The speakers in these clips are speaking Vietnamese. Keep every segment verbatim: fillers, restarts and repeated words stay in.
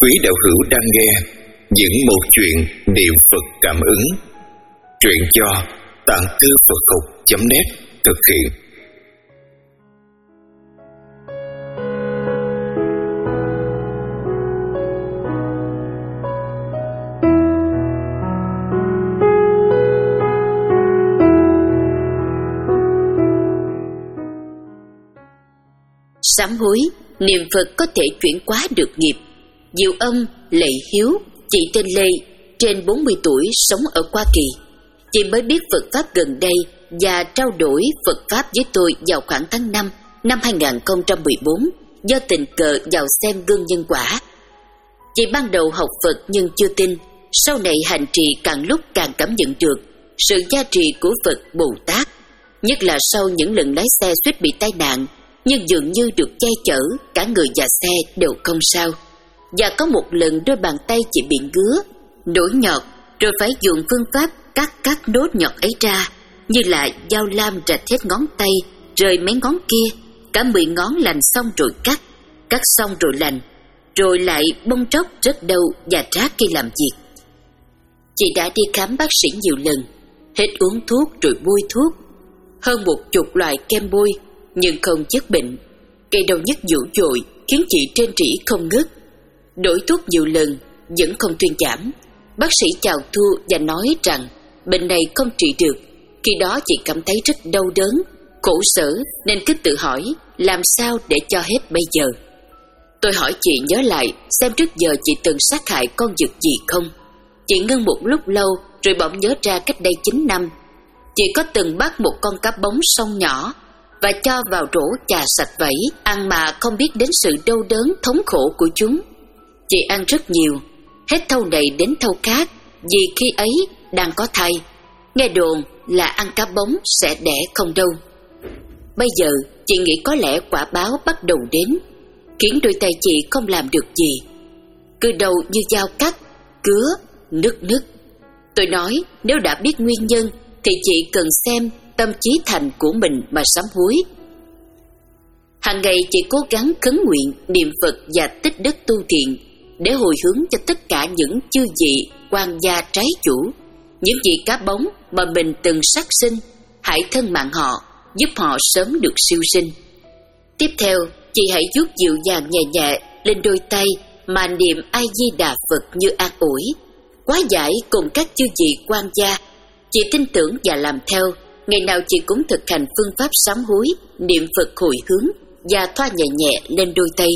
Quý đạo hữu đang nghe những một chuyện niệm Phật cảm ứng. Truyện do tạng thư Phật học chấm net thực hiện. Sám hối, niệm Phật có thể chuyển hóa được nghiệp. Diệu Âm, Lệ Hiếu, chị tên Lê, trên bốn mươi tuổi, sống ở Hoa Kỳ. Chị mới biết Phật Pháp gần đây và trao đổi Phật Pháp với tôi vào khoảng tháng năm năm hai không một bốn do tình cờ vào xem gương nhân quả. Chị ban đầu học Phật nhưng chưa tin, sau này hành trì càng lúc càng cảm nhận được sự gia trì của Phật Bồ Tát, nhất là sau những lần lái xe suýt bị tai nạn, nhưng dường như được che chở, cả người và xe đều không sao. Và có một lần đôi bàn tay chị bị ngứa, nổi nhọt, rồi phải dùng phương pháp cắt các nốt nhọt ấy ra, như là dao lam rạch hết ngón tay, rời mấy ngón kia, cả mười ngón lành xong rồi cắt, cắt xong rồi lành, rồi lại bong tróc rất đau và rát khi làm việc. Chị đã đi khám bác sĩ nhiều lần, hết uống thuốc rồi bôi thuốc, hơn một chục loại kem bôi, nhưng không dứt bệnh. Cây đau nhức dữ dội khiến chị trên trĩ không ngớt. Đổi thuốc nhiều lần vẫn không thuyên giảm. Bác sĩ chào Thu và nói rằng bệnh này không trị được. Khi đó chị cảm thấy rất đau đớn, khổ sở, nên cứ tự hỏi làm sao để cho hết bây giờ. Tôi hỏi chị nhớ lại xem trước giờ chị từng sát hại con vật gì không. Chị ngưng một lúc lâu rồi bỗng nhớ ra cách đây chín năm chị có từng bắt một con cá bống sông nhỏ và cho vào rổ chà sạch vẩy, ăn mà không biết đến sự đau đớn thống khổ của chúng. Chị ăn rất nhiều, hết thau này đến thau khác, vì khi ấy đang có thai. Nghe đồn là ăn cá bống sẽ đẻ không đâu. Bây giờ chị nghĩ có lẽ quả báo bắt đầu đến, khiến đôi tay chị không làm được gì. Cứ đầu như dao cắt, cứa, nứt nứt. Tôi nói nếu đã biết nguyên nhân thì chị cần xem tâm trí thành của mình mà sám hối. Hàng ngày chị cố gắng khấn nguyện, niệm Phật và tích đức tu thiện để hồi hướng cho tất cả những chư vị quan gia trái chủ, những vị cá bống mà mình từng sát sinh, hãy thân mạng họ, giúp họ sớm được siêu sinh. Tiếp theo, chị hãy vuốt dịu dàng nhẹ nhẹ lên đôi tay mà niệm A Di Đà Phật như an ủi, hóa giải cùng các chư vị quan gia. Chị tin tưởng và làm theo. Ngày nào chị cũng thực hành phương pháp sám hối, niệm Phật hồi hướng và thoa nhẹ nhẹ lên đôi tay.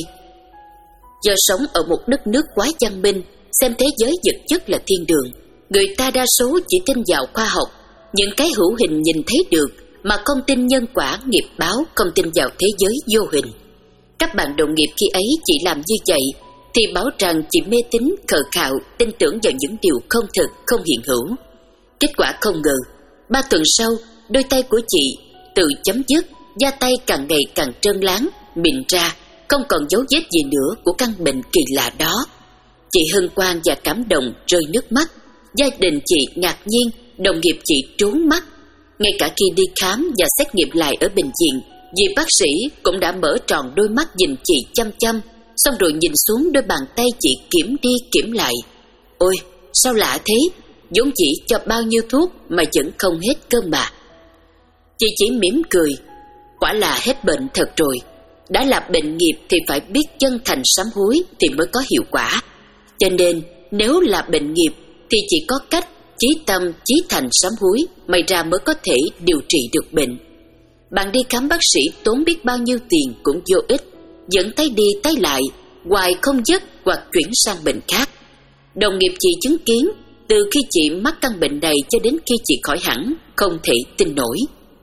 Do sống ở một đất nước quá văn minh, xem thế giới vật chất là thiên đường, người ta đa số chỉ tin vào khoa học, những cái hữu hình nhìn thấy được, mà không tin nhân quả nghiệp báo, không tin vào thế giới vô hình. Các bạn đồng nghiệp khi ấy chị làm như vậy thì bảo rằng chị mê tín, khờ khạo, tin tưởng vào những điều không thực, không hiện hữu. Kết quả không ngờ, ba tuần sau, đôi tay của chị tự chấm dứt, da tay càng ngày càng trơn láng, mịn ra, không còn dấu vết gì nữa của căn bệnh kỳ lạ đó. Chị hân hoan và cảm động rơi nước mắt. Gia đình chị ngạc nhiên, đồng nghiệp chị trốn mắt. Ngay cả khi đi khám và xét nghiệm lại ở bệnh viện, vị bác sĩ cũng đã mở tròn đôi mắt nhìn chị chăm chăm, xong rồi nhìn xuống đôi bàn tay chị kiểm đi kiểm lại. Ôi, sao lạ thế, vốn chỉ cho bao nhiêu thuốc mà vẫn không hết cơn mà. Chị chỉ mỉm cười, quả là hết bệnh thật rồi. Đã là bệnh nghiệp thì phải biết chân thành sám hối thì mới có hiệu quả. Cho nên nếu là bệnh nghiệp thì chỉ có cách chí tâm chí thành sám hối, may ra mới có thể điều trị được bệnh. Bạn đi khám bác sĩ tốn biết bao nhiêu tiền cũng vô ích, vẫn tay đi tay lại, hoài không dứt hoặc chuyển sang bệnh khác. Đồng nghiệp chị chứng kiến, từ khi chị mắc căn bệnh này cho đến khi chị khỏi hẳn, không thể tin nổi.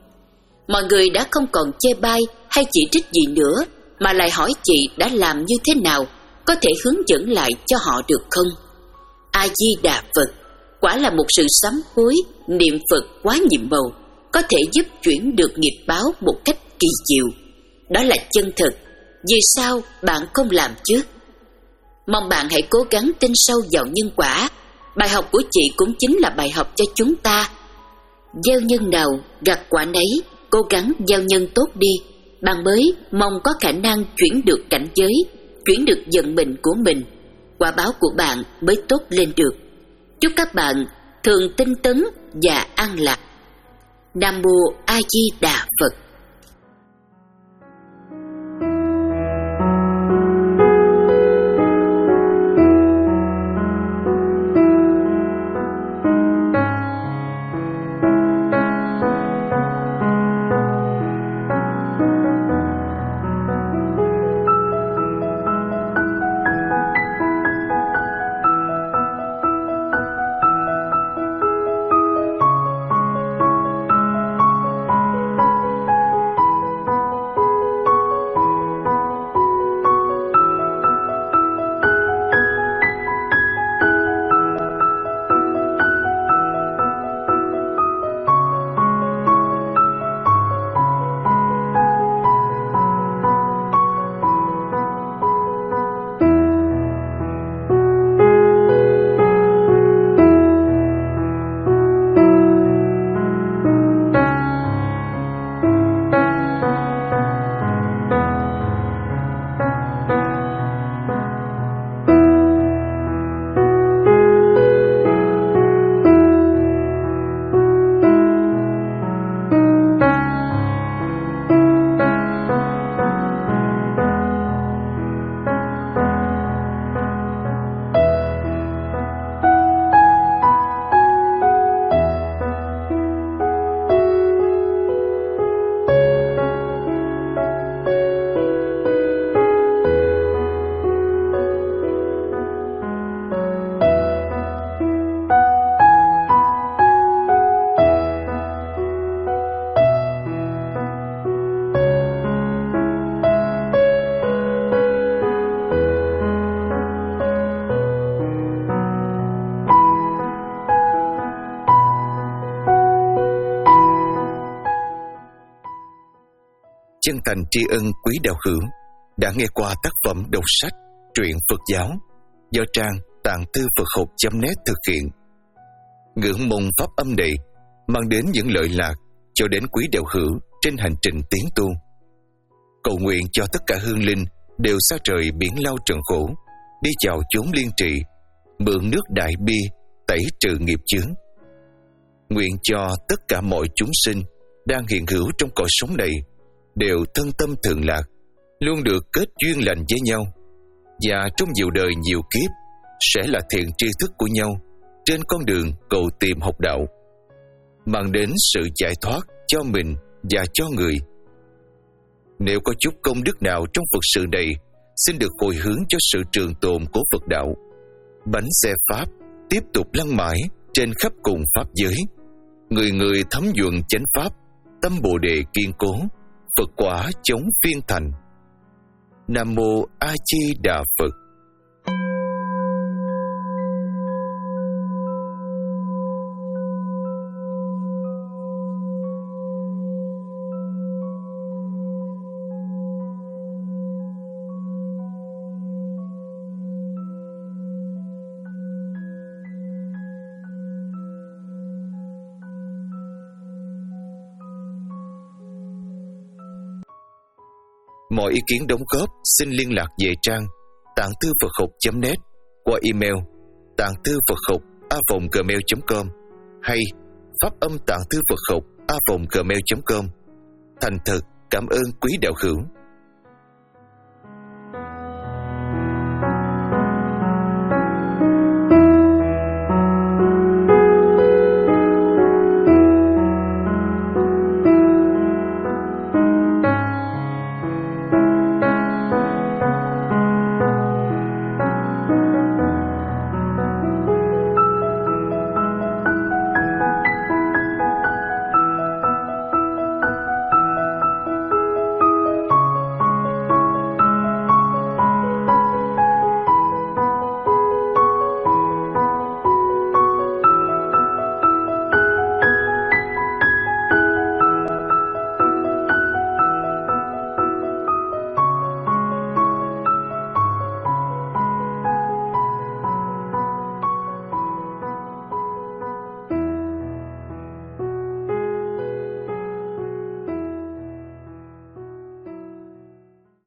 Mọi người đã không còn chê bai hay chỉ trích gì nữa, mà lại hỏi chị đã làm như thế nào, có thể hướng dẫn lại cho họ được không? A Di Đà Phật quả là một sự sám hối, niệm Phật quá nhiệm màu, có thể giúp chuyển được nghiệp báo một cách kỳ diệu. Đó là chân thực, vì sao bạn không làm chứ? Mong bạn hãy cố gắng tin sâu vào nhân quả. Bài học của chị cũng chính là bài học cho chúng ta. Gieo nhân nào gặt quả nấy, cố gắng gieo nhân tốt đi, bạn mới mong có khả năng chuyển được cảnh giới, chuyển được vận mệnh của mình. quả báo của bạn mới tốt lên được. Chúc các bạn thường tinh tấn và an lạc. Nam Mô A Di Đà Phật. Chân thành tri ân quý đạo hữu đã nghe qua tác phẩm đọc sách truyện Phật giáo do trang tạng thư Phật học chấm net thực hiện. Ngưỡng mong pháp âm này mang đến những lợi lạc cho đến quý đạo hữu trên hành trình tiến tu. Cầu nguyện cho tất cả hương linh đều xa trời biển lao trần khổ, đi chào chốn liên trì, mượn nước đại bi tẩy trừ nghiệp chướng. Nguyện cho tất cả mọi chúng sinh đang hiện hữu trong cõi sống này đều thân tâm thường lạc, luôn được kết duyên lành với nhau, và trong nhiều đời nhiều kiếp sẽ là thiện tri thức của nhau trên con đường cầu tìm học đạo, mang đến sự giải thoát cho mình và cho người. Nếu có chút công đức nào trong Phật sự này, xin được hồi hướng cho sự trường tồn của Phật đạo. Bánh xe Pháp tiếp tục lăn mãi trên khắp cùng Pháp giới, người người thấm nhuận chánh Pháp, tâm Bồ Đề kiên cố, Phật quả chống phiên thành. Nam Mô A Di Đà Phật. Mọi ý kiến đóng góp xin liên lạc về trang tạng thư Phật học chấm net qua email tạng thư Phật học a vòng gmail chấm com hay pháp âm tạng thư Phật học a vòng gmail chấm com. Thành thật cảm ơn quý đạo hữu.